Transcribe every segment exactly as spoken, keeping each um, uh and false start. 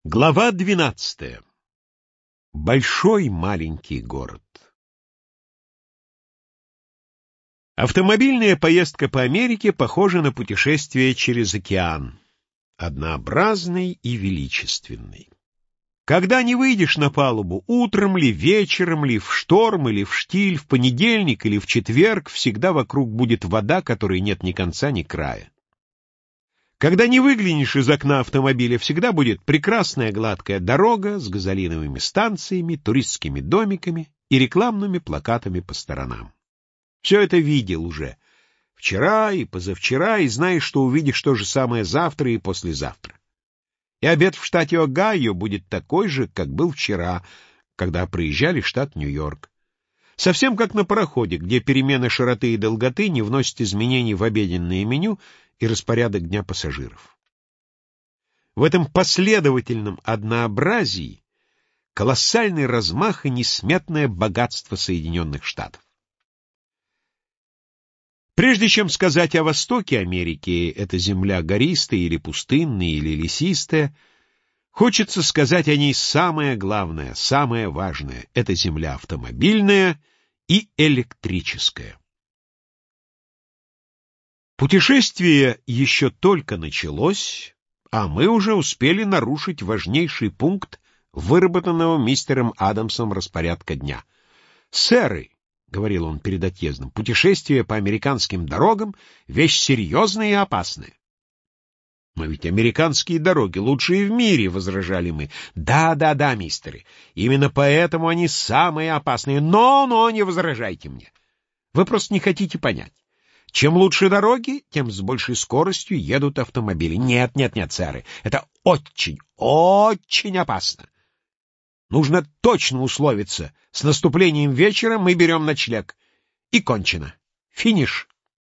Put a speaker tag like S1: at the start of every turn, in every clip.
S1: Глава двенадцатая. Большой маленький город. Автомобильная поездка по Америке похожа на путешествие через океан, однообразный и величественный. Когда не выйдешь на палубу, утром ли, вечером ли, в шторм или в штиль, в понедельник или в четверг, всегда вокруг будет вода, которой нет ни конца, ни края. Когда не выглянешь из окна автомобиля, всегда будет прекрасная гладкая дорога с газолиновыми станциями, туристскими домиками и рекламными плакатами по сторонам. Все это видел уже вчера и позавчера, и знаешь, что увидишь то же самое завтра и послезавтра. И обед в штате Огайо будет такой же, как был вчера, когда проезжали штат Нью-Йорк. Совсем как на пароходе, где перемена широты и долготы не вносит изменений в обеденное меню и распорядок дня пассажиров. В этом последовательном однообразии колоссальный размах и несметное богатство Соединенных Штатов. Прежде чем сказать о востоке Америки, это земля гористая или пустынная или лесистая, хочется сказать о ней самое главное, самое важное — это земля автомобильная и электрическая. Путешествие еще только началось, а мы уже успели нарушить важнейший пункт выработанного мистером Адамсом распорядка дня. «Сэры», — говорил он перед отъездом, — «путешествие по американским дорогам — вещь серьезная и опасная». «Но ведь американские дороги лучшие в мире», — возражали мы. «Да, да, да, мистеры, именно поэтому они самые опасные. Но, но, не возражайте мне. Вы просто не хотите понять. Чем лучше дороги, тем с большей скоростью едут автомобили. Нет, нет, нет, сэры, это очень, очень опасно. Нужно точно условиться. С наступлением вечера мы берем ночлег. И кончено. Финиш».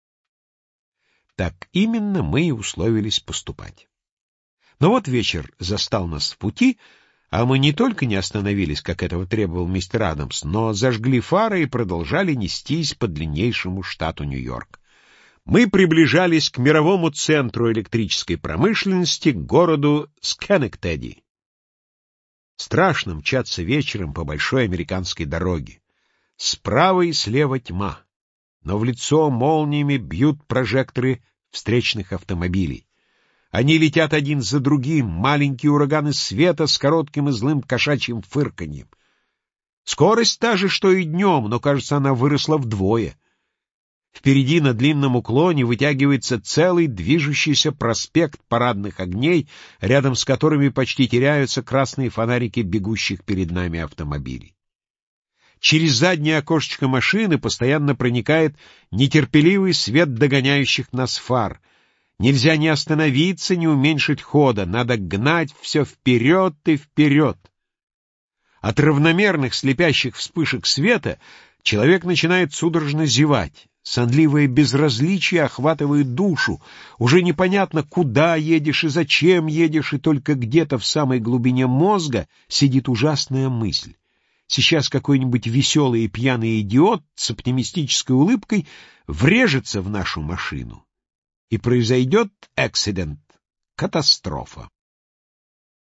S1: Так именно мы и условились поступать. Но вот вечер застал нас в пути, а мы не только не остановились, как этого требовал мистер Адамс, но зажгли фары и продолжали нестись по длиннейшему штату Нью-Йорк. Мы приближались к мировому центру электрической промышленности, к городу Скhenectady. Страшно мчаться вечером по большой американской дороге. Справа и слева тьма, но в лицо молниями бьют прожекторы встречных автомобилей. Они летят один за другим, маленькие ураганы света с коротким и злым кошачьим фырканьем. Скорость та же, что и днем, но, кажется, она выросла вдвое. Впереди на длинном уклоне вытягивается целый движущийся проспект парадных огней, рядом с которыми почти теряются красные фонарики бегущих перед нами автомобилей. Через заднее окошечко машины постоянно проникает нетерпеливый свет догоняющих нас фар. Нельзя ни остановиться, ни уменьшить хода, надо гнать все вперед и вперед. От равномерных слепящих вспышек света человек начинает судорожно зевать. Сонливое безразличие охватывает душу. Уже непонятно, куда едешь и зачем едешь, и только где-то в самой глубине мозга сидит ужасная мысль. Сейчас какой-нибудь веселый и пьяный идиот с оптимистической улыбкой врежется в нашу машину, и произойдет accident, катастрофа.